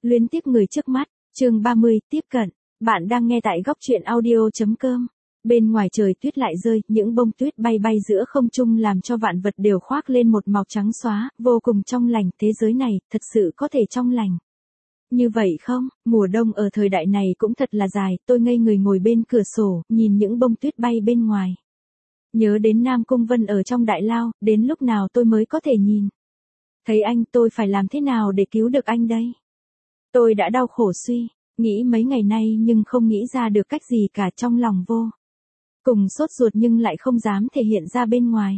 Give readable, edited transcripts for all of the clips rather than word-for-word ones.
Luyến tiếc người trước mắt, chương 30, tiếp cận. Bạn đang nghe tại góc truyện audio.com. Bên ngoài trời tuyết lại rơi, những bông tuyết bay bay giữa không trung làm cho vạn vật đều khoác lên một màu trắng xóa, vô cùng trong lành. Thế giới này, thật sự có thể trong lành. Như vậy không, mùa đông ở thời đại này cũng thật là dài, tôi ngây người ngồi bên cửa sổ, nhìn những bông tuyết bay bên ngoài. Nhớ đến Nam Cung Vân ở trong đại lao, đến lúc nào tôi mới có thể nhìn. Thấy anh, tôi phải làm thế nào để cứu được anh đây? Tôi đã đau khổ suy nghĩ mấy ngày nay nhưng không nghĩ ra được cách gì cả, trong lòng vô cùng sốt ruột nhưng lại không dám thể hiện ra bên ngoài.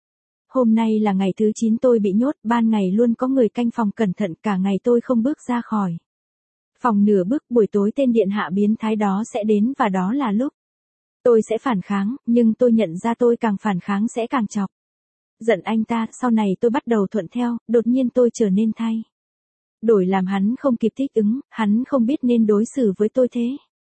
Hôm nay là ngày thứ 9 tôi bị nhốt, ban ngày luôn có người canh phòng cẩn thận, cả ngày tôi không bước ra khỏi phòng nửa bước. Buổi tối tên điện hạ biến thái đó sẽ đến và đó là lúc tôi sẽ phản kháng, nhưng tôi nhận ra tôi càng phản kháng sẽ càng chọc giận anh ta. Sau này tôi bắt đầu thuận theo, đột nhiên tôi trở nên thay đổi làm hắn không kịp thích ứng, hắn không biết nên đối xử với tôi thế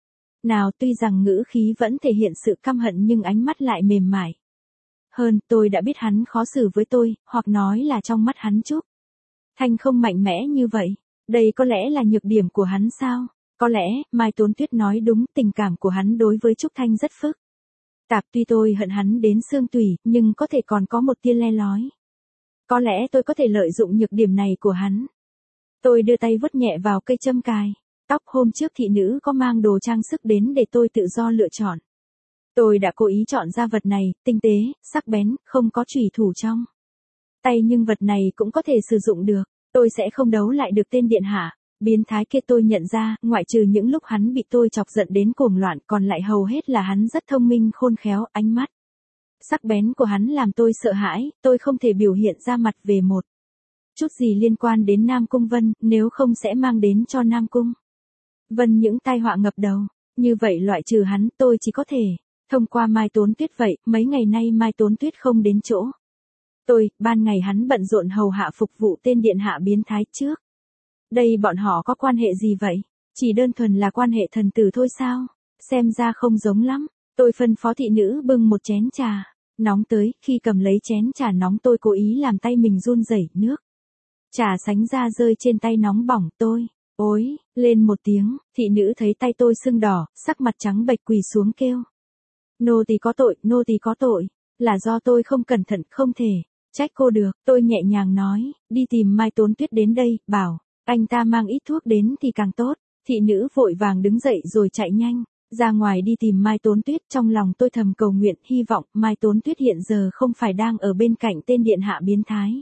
nào. Tuy rằng ngữ khí vẫn thể hiện sự căm hận nhưng ánh mắt lại mềm mại hơn. Tôi đã biết hắn khó xử với tôi, hoặc nói là trong mắt hắn Trúc Thanh không mạnh mẽ như vậy. Đây có lẽ là nhược điểm của hắn sao? Có lẽ, Mai Tốn Tuyết nói đúng, tình cảm của hắn đối với Trúc Thanh rất phức tạp. Tuy tôi hận hắn đến xương tủy, nhưng có thể còn có một tia le lói. Có lẽ tôi có thể lợi dụng nhược điểm này của hắn. Tôi đưa tay vuốt nhẹ vào cây châm cài tóc. Hôm trước thị nữ có mang đồ trang sức đến để tôi tự do lựa chọn. Tôi đã cố ý chọn ra vật này, tinh tế, sắc bén, không có chủy thủ trong tay nhưng vật này cũng có thể sử dụng được. Tôi sẽ không đấu lại được tên điện hạ biến thái kia. Tôi nhận ra, ngoại trừ những lúc hắn bị tôi chọc giận đến cuồng loạn, còn lại hầu hết là hắn rất thông minh khôn khéo. Ánh mắt sắc bén của hắn làm tôi sợ hãi, tôi không thể biểu hiện ra mặt về một chút gì liên quan đến Nam Cung Vân, nếu không sẽ mang đến cho Nam Cung Vân những tai họa ngập đầu. Như vậy loại trừ hắn, tôi chỉ có thể thông qua Mai Tốn Tuyết. Vậy, mấy ngày nay Mai Tốn Tuyết không đến chỗ tôi, ban ngày hắn bận rộn hầu hạ phục vụ tên điện hạ biến thái trước. Đây bọn họ có quan hệ gì vậy? Chỉ đơn thuần là quan hệ thần tử thôi sao? Xem ra không giống lắm. Tôi phân phó thị nữ bưng một chén trà nóng tới, khi cầm lấy chén trà nóng tôi cố ý làm tay mình run rẩy, nước trà sánh ra rơi trên tay nóng bỏng. Tôi ối lên một tiếng, thị nữ thấy tay tôi sưng đỏ, sắc mặt trắng bệch quỳ xuống kêu: Nô tỳ có tội, nô tỳ có tội, là do tôi không cẩn thận, không thể trách cô được. Tôi nhẹ nhàng nói, đi tìm Mai Tốn Tuyết đến đây, bảo anh ta mang ít thuốc đến thì càng tốt. Thị nữ vội vàng đứng dậy rồi chạy nhanh ra ngoài đi tìm Mai Tốn Tuyết. Trong lòng tôi thầm cầu nguyện, hy vọng Mai Tốn Tuyết hiện giờ không phải đang ở bên cạnh tên điện hạ biến thái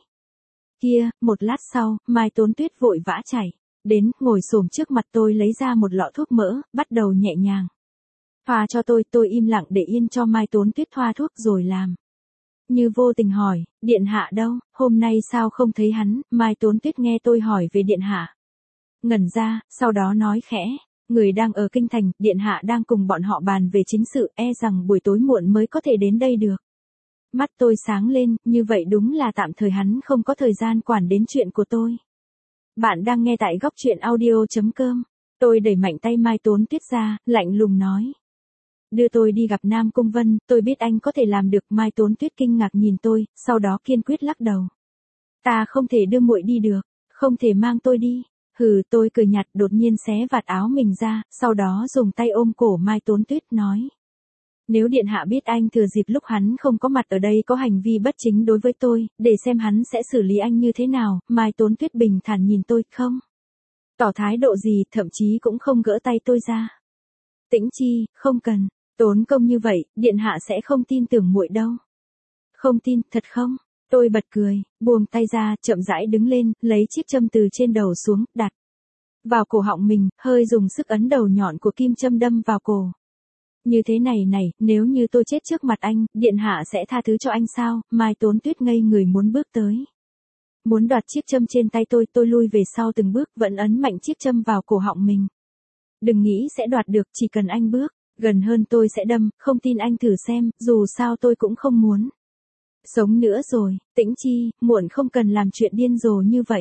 kia. Một lát sau, Mai Tốn Tuyết vội vã chạy đến, ngồi xổm trước mặt tôi lấy ra một lọ thuốc mỡ, bắt đầu nhẹ nhàng thoa cho tôi. Tôi im lặng để yên cho Mai Tốn Tuyết thoa thuốc rồi làm như vô tình hỏi, điện hạ đâu, hôm nay sao không thấy hắn? Mai Tốn Tuyết nghe tôi hỏi về điện hạ ngẩn ra, sau đó nói khẽ, người đang ở kinh thành, điện hạ đang cùng bọn họ bàn về chính sự, e rằng buổi tối muộn mới có thể đến đây được. Mắt tôi sáng lên, như vậy đúng là tạm thời hắn không có thời gian quản đến chuyện của tôi. Bạn đang nghe tại góc truyện audio.com. Tôi đẩy mạnh tay Mai Tốn Tuyết ra, lạnh lùng nói, đưa tôi đi gặp Nam Cung Vân, tôi biết anh có thể làm được. Mai Tốn Tuyết kinh ngạc nhìn tôi, sau đó kiên quyết lắc đầu. Ta không thể đưa muội đi được, không thể mang tôi đi. Hừ, tôi cười nhạt, đột nhiên xé vạt áo mình ra, sau đó dùng tay ôm cổ Mai Tốn Tuyết nói, nếu điện hạ biết anh thừa dịp lúc hắn không có mặt ở đây có hành vi bất chính đối với tôi, để xem hắn sẽ xử lý anh như thế nào. Mai Tốn Tuyết bình thản nhìn tôi, không tỏ thái độ gì, thậm chí cũng không gỡ tay tôi ra. Tĩnh Chi, không cần tốn công như vậy, điện hạ sẽ không tin tưởng muội đâu. Không tin, thật không? Tôi bật cười, buông tay ra, chậm rãi đứng lên, lấy chiếc châm từ trên đầu xuống, đặt vào cổ họng mình, hơi dùng sức ấn đầu nhọn của kim châm đâm vào cổ. Như thế này này, nếu như tôi chết trước mặt anh, điện hạ sẽ tha thứ cho anh sao? Mai Tốn Tuyết ngây người muốn bước tới, muốn đoạt chiếc châm trên tay tôi lui về sau từng bước, vẫn ấn mạnh chiếc châm vào cổ họng mình. Đừng nghĩ sẽ đoạt được, chỉ cần anh bước gần hơn tôi sẽ đâm, không tin anh thử xem, dù sao tôi cũng không muốn sống nữa rồi. Tĩnh Chi, muộn không cần làm chuyện điên rồ như vậy.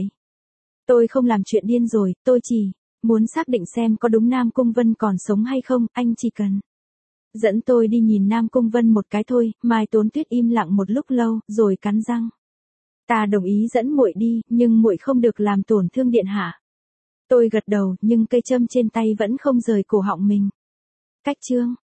Tôi không làm chuyện điên rồi, tôi chỉ muốn xác định xem có đúng Nam Cung Vân còn sống hay không, anh chỉ cần dẫn tôi đi nhìn Nam Cung Vân một cái thôi. Mai Tốn Tuyết im lặng một lúc lâu, rồi cắn răng. Ta đồng ý dẫn muội đi, nhưng muội không được làm tổn thương điện hạ. Tôi gật đầu nhưng cây châm trên tay vẫn không rời cổ họng mình. Cách chương